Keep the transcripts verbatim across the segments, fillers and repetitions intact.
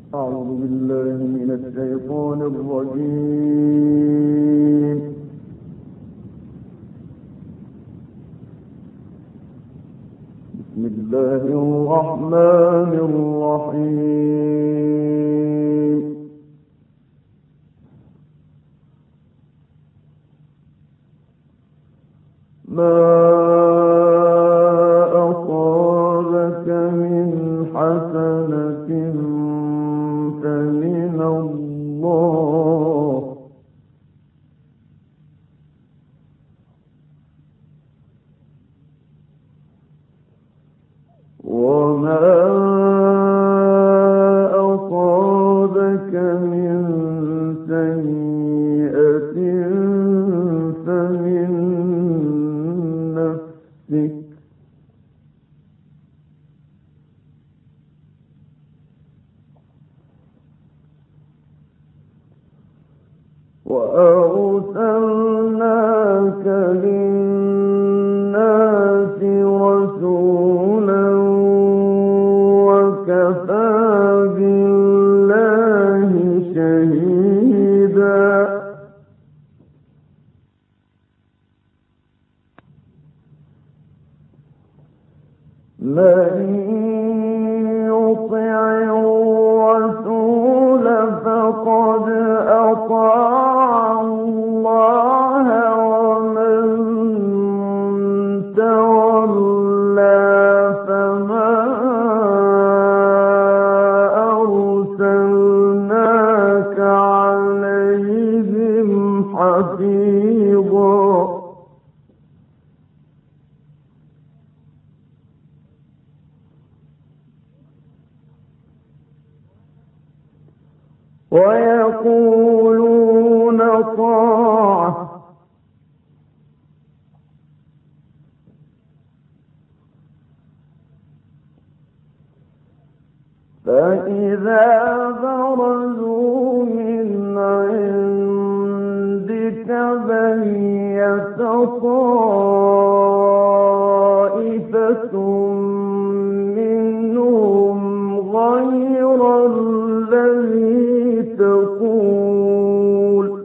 أعوذ بالله من الشيطان الرجيم. بسم الله الرحمن الرحيم. ما أصابك من حسنة فمن الله، وما أصابك من سيئة فمن نفسك، وأرسلناك للناس رسولا وكفى بالله شهيدا. من يطع الرسول فقد أطاع الله، ومن تولى فما أرسلناك عليهم حفيظا. ويقولون طاعة فإذا برزوا من عندك بيت طائفة منهم غير الذي تقول،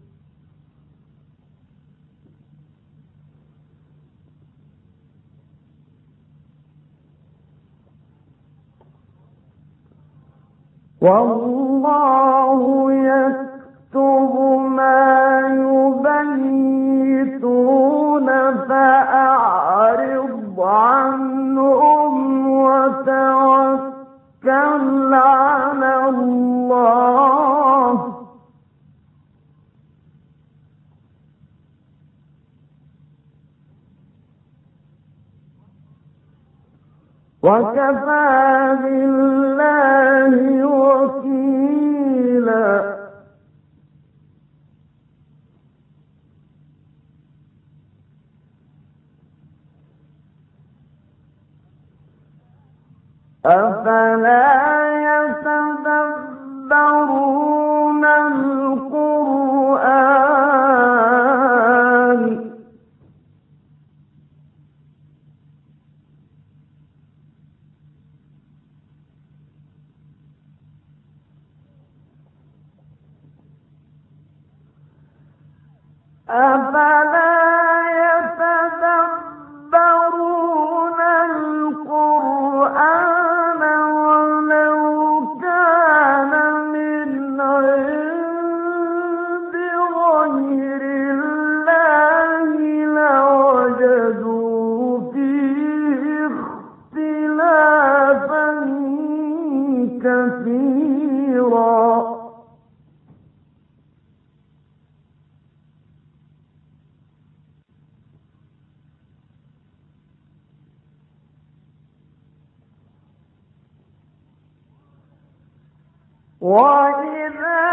والله يكتب ما يبيتون، فأعرض عنهم وتوكل على الله، وكفى بالله وكيلا. أفلا يتدبرون القرآن أفلا يتدبرون القرآن ولو كان من عند غير الله لوجدوا فيه اختلافا كثيرا. وإذا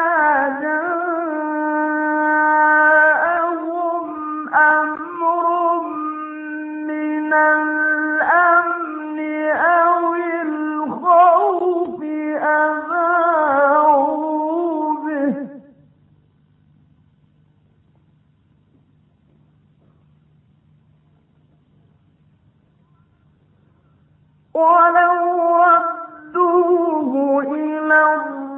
جاءهم أمر من الأمن أو الخوف أذاعوا به، ولو ردوه إلى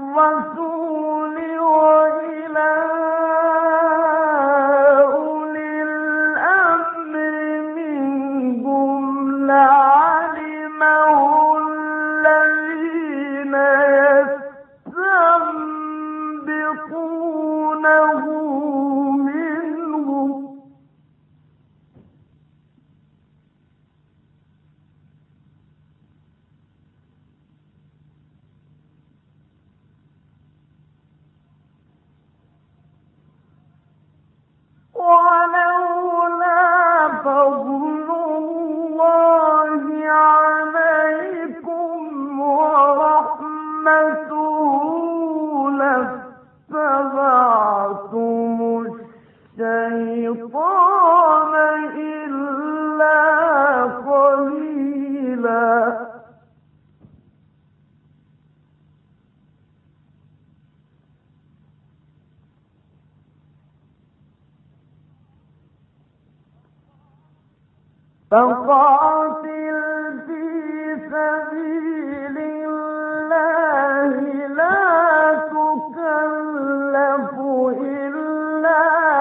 فقاتل في سبيل الله لا تكلف إلا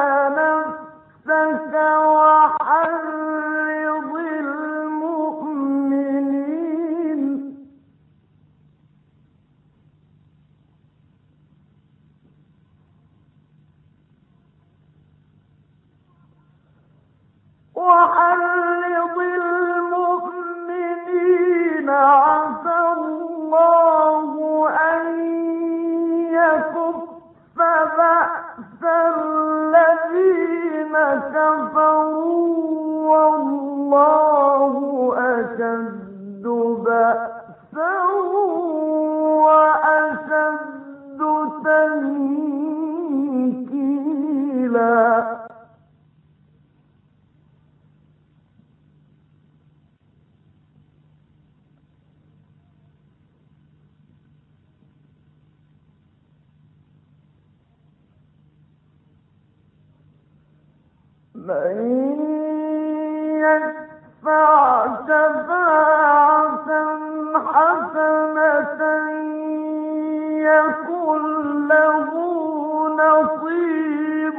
نفسك وحرض المؤمنين وحرض المؤمنين عسى الله أن يكف بأس الذين كفروا والله أشد بأسا وأشد تنكيلا. من يشفع شفاعة حسنة يكن له نصيب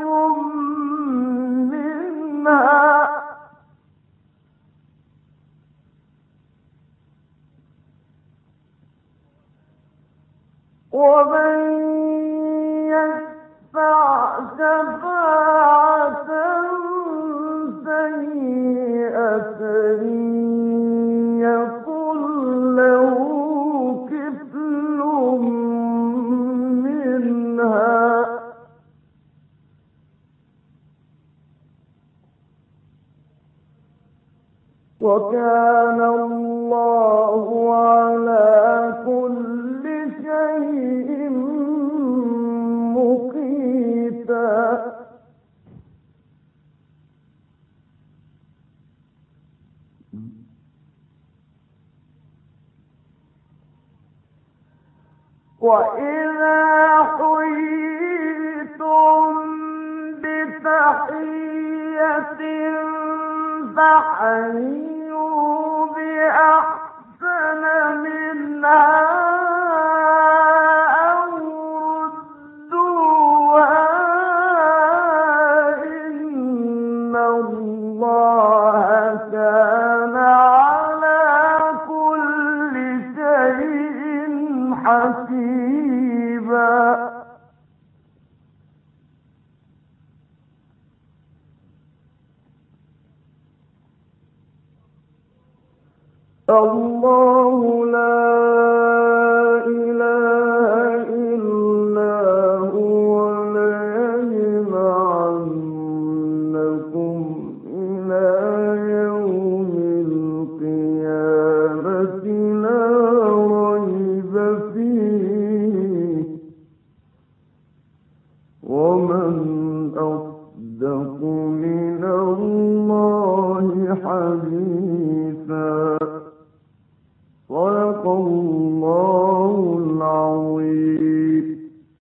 منها ومن يشفع شفاعة سيئة يكن له كفل منها وكان الله على كل شيء مقيتا. وإذا حييتم بتحية فحيوا بأحسن منها أو ردوها إن الله كان على كل شيء حسيبا. الله لا